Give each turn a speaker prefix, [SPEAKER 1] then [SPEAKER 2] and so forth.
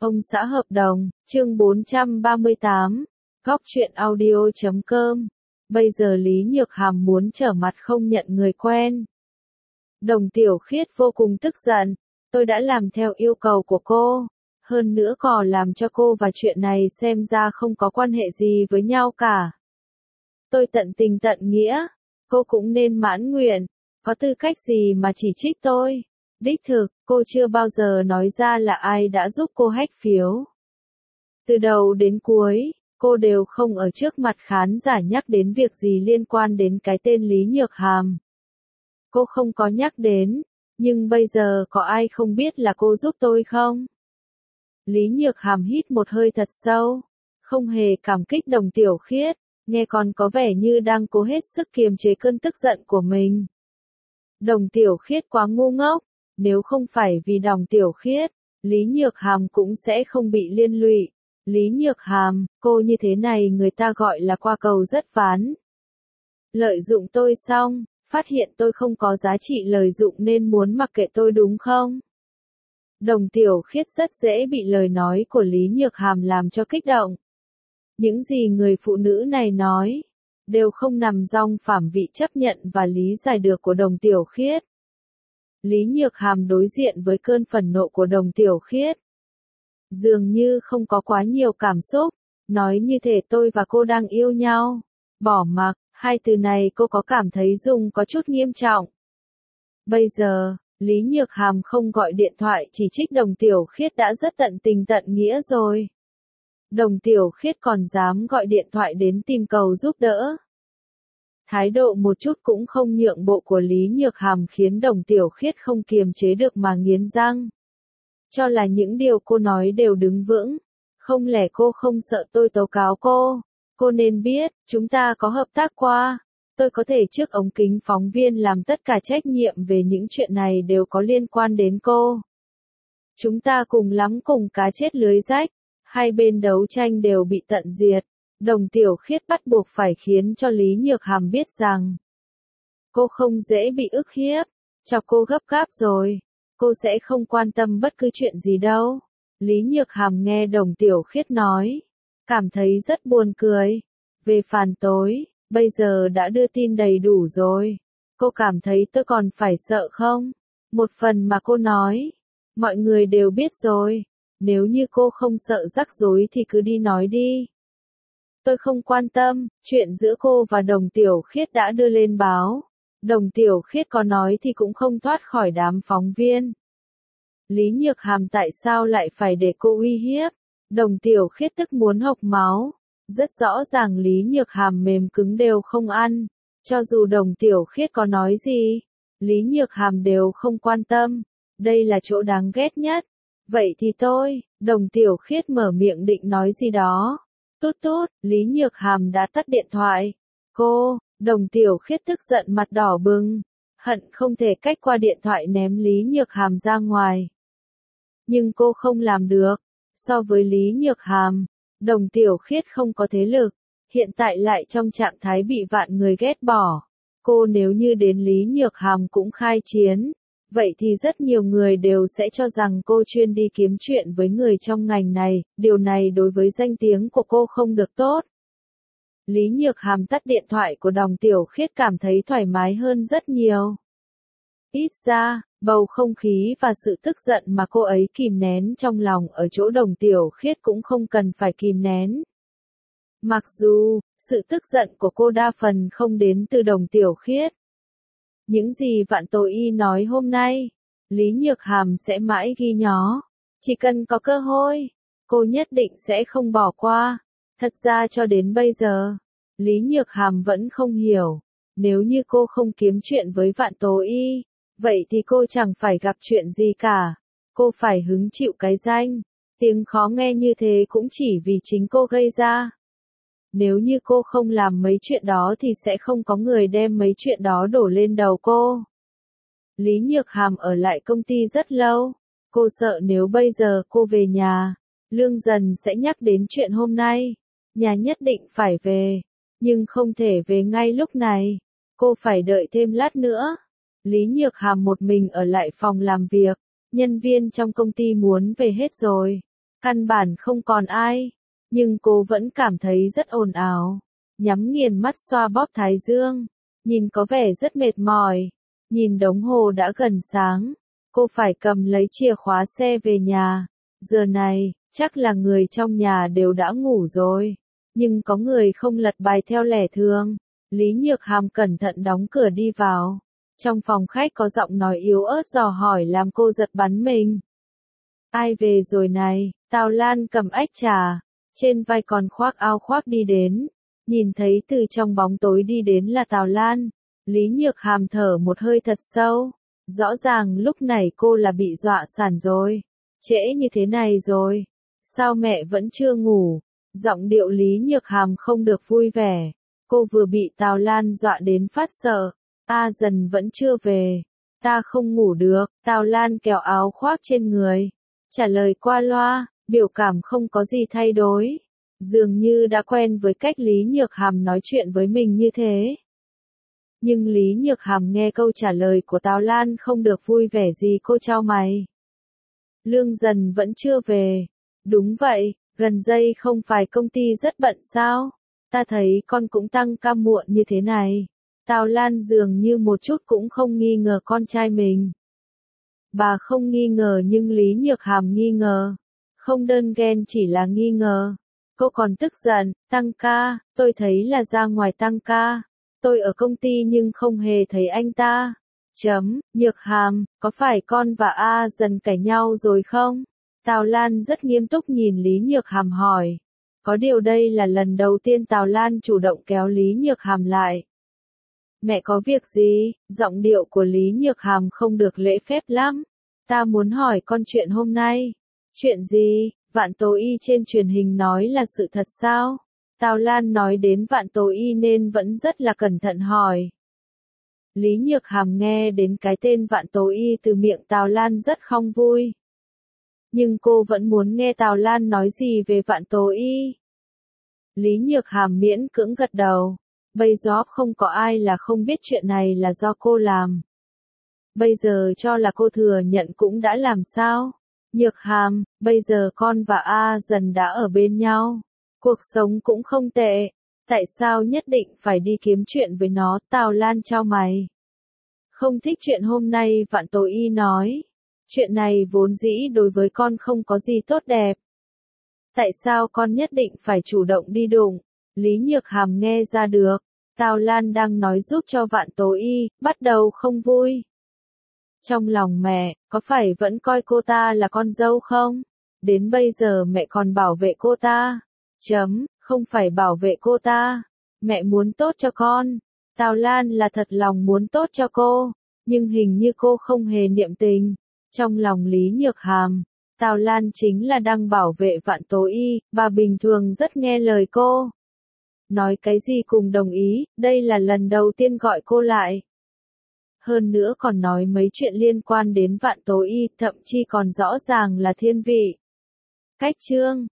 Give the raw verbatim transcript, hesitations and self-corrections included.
[SPEAKER 1] Ông xã hợp đồng, chương bốn trăm ba mươi tám, góc truyện audio chấm com. Bây giờ Lý Nhược Hàm muốn trở mặt không nhận người quen. Đồng Tiểu Khiết vô cùng tức giận, tôi đã làm theo yêu cầu của cô, hơn nữa còn làm cho cô và chuyện này xem ra không có quan hệ gì với nhau cả. Tôi tận tình tận nghĩa, cô cũng nên mãn nguyện, có tư cách gì mà chỉ trích tôi. Đích thực, cô chưa bao giờ nói ra là ai đã giúp cô hack phiếu. Từ đầu đến cuối, cô đều không ở trước mặt khán giả nhắc đến việc gì liên quan đến cái tên Lý Nhược Hàm. Cô không có nhắc đến, nhưng bây giờ có ai không biết là cô giúp tôi không? Lý Nhược Hàm hít một hơi thật sâu, không hề cảm kích Đồng Tiểu Khiết, nghe còn có vẻ như đang cố hết sức kiềm chế cơn tức giận của mình. Đồng Tiểu Khiết quá ngu ngốc. Nếu không phải vì Đồng Tiểu Khiết, Lý Nhược Hàm cũng sẽ không bị liên lụy. Lý Nhược Hàm, cô như thế này người ta gọi là qua cầu rất ván. Lợi dụng tôi xong, phát hiện tôi không có giá trị lợi dụng nên muốn mặc kệ tôi đúng không? Đồng Tiểu Khiết rất dễ bị lời nói của Lý Nhược Hàm làm cho kích động. Những gì người phụ nữ này nói, đều không nằm trong phạm vị chấp nhận và lý giải được của Đồng Tiểu Khiết. Lý Nhược Hàm đối diện với cơn phẫn nộ của Đồng Tiểu Khiết. Dường như không có quá nhiều cảm xúc, nói như thể tôi và cô đang yêu nhau. Bỏ mặc, hai từ này cô có cảm thấy dùng có chút nghiêm trọng. Bây giờ, Lý Nhược Hàm không gọi điện thoại chỉ trích Đồng Tiểu Khiết đã rất tận tình tận nghĩa rồi. Đồng Tiểu Khiết còn dám gọi điện thoại đến tìm cầu giúp đỡ. Thái độ một chút cũng không nhượng bộ của Lý Nhược Hàm khiến Đồng Tiểu Khiết không kiềm chế được mà nghiến răng. Cho là những điều cô nói đều đứng vững. Không lẽ cô không sợ tôi tố cáo cô? Cô nên biết, chúng ta có hợp tác qua. Tôi có thể trước ống kính phóng viên làm tất cả trách nhiệm về những chuyện này đều có liên quan đến cô. Chúng ta cùng lắm cùng cá chết lưới rách. Hai bên đấu tranh đều bị tận diệt. Đồng Tiểu Khiết bắt buộc phải khiến cho Lý Nhược Hàm biết rằng cô không dễ bị ức hiếp, cho cô gấp gáp rồi, cô sẽ không quan tâm bất cứ chuyện gì đâu. Lý Nhược Hàm nghe Đồng Tiểu Khiết nói, cảm thấy rất buồn cười. Về phản tối, bây giờ đã đưa tin đầy đủ rồi. Cô cảm thấy tôi còn phải sợ không? Một phần mà cô nói, mọi người đều biết rồi. Nếu như cô không sợ rắc rối thì cứ đi nói đi. Tôi không quan tâm, chuyện giữa cô và Đồng Tiểu Khiết đã đưa lên báo. Đồng Tiểu Khiết có nói thì cũng không thoát khỏi đám phóng viên. Lý Nhược Hàm tại sao lại phải để cô uy hiếp? Đồng Tiểu Khiết tức muốn hộc máu. Rất rõ ràng Lý Nhược Hàm mềm cứng đều không ăn. Cho dù Đồng Tiểu Khiết có nói gì, Lý Nhược Hàm đều không quan tâm. Đây là chỗ đáng ghét nhất. Vậy thì tôi, Đồng Tiểu Khiết mở miệng định nói gì đó. Tút tút, Lý Nhược Hàm đã tắt điện thoại. Cô, Đồng Tiểu Khiết tức giận mặt đỏ bừng, hận không thể cách qua điện thoại ném Lý Nhược Hàm ra ngoài. Nhưng cô không làm được. So với Lý Nhược Hàm, Đồng Tiểu Khiết không có thế lực, hiện tại lại trong trạng thái bị vạn người ghét bỏ. Cô nếu như đến Lý Nhược Hàm cũng khai chiến, vậy thì rất nhiều người đều sẽ cho rằng cô chuyên đi kiếm chuyện với người trong ngành này, điều này đối với danh tiếng của cô không được tốt. Lý Nhược Hàm tắt điện thoại của Đồng Tiểu Khiết cảm thấy thoải mái hơn rất nhiều. Ít ra, bầu không khí và sự tức giận mà cô ấy kìm nén trong lòng ở chỗ Đồng Tiểu Khiết cũng không cần phải kìm nén. Mặc dù, sự tức giận của cô đa phần không đến từ Đồng Tiểu Khiết. Những gì Vạn Tố Y nói hôm nay, Lý Nhược Hàm sẽ mãi ghi nhớ. Chỉ cần có cơ hội, cô nhất định sẽ không bỏ qua. Thật ra cho đến bây giờ, Lý Nhược Hàm vẫn không hiểu. Nếu như cô không kiếm chuyện với Vạn Tố Y, vậy thì cô chẳng phải gặp chuyện gì cả. Cô phải hứng chịu cái danh. Tiếng khó nghe như thế cũng chỉ vì chính cô gây ra. Nếu như cô không làm mấy chuyện đó thì sẽ không có người đem mấy chuyện đó đổ lên đầu cô. Lý Nhược Hàm ở lại công ty rất lâu. Cô sợ nếu bây giờ cô về nhà, Lương Dần sẽ nhắc đến chuyện hôm nay. Nhà nhất định phải về, nhưng không thể về ngay lúc này. Cô phải đợi thêm lát nữa. Lý Nhược Hàm một mình ở lại phòng làm việc. Nhân viên trong công ty muốn về hết rồi. căn bản không còn ai, nhưng cô vẫn cảm thấy rất ồn ào, nhắm nghiền mắt xoa bóp thái dương, nhìn có vẻ rất mệt mỏi, nhìn đồng hồ đã gần sáng, cô phải cầm lấy chìa khóa xe về nhà, giờ này, chắc là người trong nhà đều đã ngủ rồi, nhưng có người không lật bài theo lẽ thường. Lý Nhược Hàm cẩn thận đóng cửa đi vào. Trong phòng khách có giọng nói yếu ớt dò hỏi làm cô giật bắn mình. Ai về rồi này? Tào Lan cầm ách trà, trên vai còn khoác áo khoác đi đến. Nhìn thấy từ trong bóng tối đi đến là Tào Lan. Lý Nhược Hàm thở một hơi thật sâu. Rõ ràng lúc này cô là bị dọa sản rồi. Trễ như thế này rồi. Sao mẹ vẫn chưa ngủ? Giọng điệu Lý Nhược Hàm không được vui vẻ. Cô vừa bị Tào Lan dọa đến phát sợ. A Dần vẫn chưa về. Ta không ngủ được. Tào Lan kéo áo khoác trên người. Trả lời qua loa, biểu cảm không có gì thay đổi. Dường như đã quen với cách Lý Nhược Hàm nói chuyện với mình như thế. Nhưng Lý Nhược Hàm nghe câu trả lời của Tào Lan không được vui vẻ gì, cô chau mày. Lương Dần vẫn chưa về. Đúng vậy, gần đây không phải công ty rất bận sao? Ta thấy con cũng tăng ca muộn như thế này. Tào Lan dường như một chút cũng không nghi ngờ con trai mình. Bà không nghi ngờ nhưng Lý Nhược Hàm nghi ngờ. Không đơn ghen chỉ là nghi ngờ. Cô còn tức giận, tăng ca, tôi thấy là ra ngoài tăng ca. Tôi ở công ty nhưng không hề thấy anh ta. Chấm, Nhược Hàm, có phải con và A Dần cãi nhau rồi không? Tào Lan rất nghiêm túc nhìn Lý Nhược Hàm hỏi. Có điều đây là lần đầu tiên Tào Lan chủ động kéo Lý Nhược Hàm lại. Mẹ có việc gì? Giọng điệu của Lý Nhược Hàm không được lễ phép lắm. Ta muốn hỏi con chuyện hôm nay. Chuyện gì? Vạn Tố Y trên truyền hình nói là sự thật sao? Tào Lan nói đến Vạn Tố Y nên vẫn rất là cẩn thận hỏi. Lý Nhược Hàm nghe đến cái tên Vạn Tố Y từ miệng Tào Lan rất không vui. Nhưng cô vẫn muốn nghe Tào Lan nói gì về Vạn Tố Y. Lý Nhược Hàm miễn cưỡng gật đầu. Bây giờ không có ai là không biết chuyện này là do cô làm. Bây giờ cho là cô thừa nhận cũng đã làm sao? Nhược Hàm, bây giờ con và A Dần đã ở bên nhau. Cuộc sống cũng không tệ. Tại sao nhất định phải đi kiếm chuyện với nó? Tào Lan chau mày. Không thích chuyện hôm nay, Vạn Tố Y nói. Chuyện này vốn dĩ đối với con không có gì tốt đẹp. Tại sao con nhất định phải chủ động đi đụng? Lý Nhược Hàm nghe ra được. Tào Lan đang nói giúp cho Vạn Tố Y, bắt đầu không vui. Trong lòng mẹ, có phải vẫn coi cô ta là con dâu không? Đến bây giờ mẹ còn bảo vệ cô ta. Chấm, không phải bảo vệ cô ta. Mẹ muốn tốt cho con. Tào Lan là thật lòng muốn tốt cho cô. Nhưng hình như cô không hề niệm tình. Trong lòng Lý Nhược Hàm, Tào Lan chính là đang bảo vệ Vạn Tố Y, bà bình thường rất nghe lời cô. Nói cái gì cùng đồng ý, đây là lần đầu tiên gọi cô lại. Hơn nữa còn nói mấy chuyện liên quan đến Vạn Tố Y, thậm chí còn rõ ràng là thiên vị. Cách chương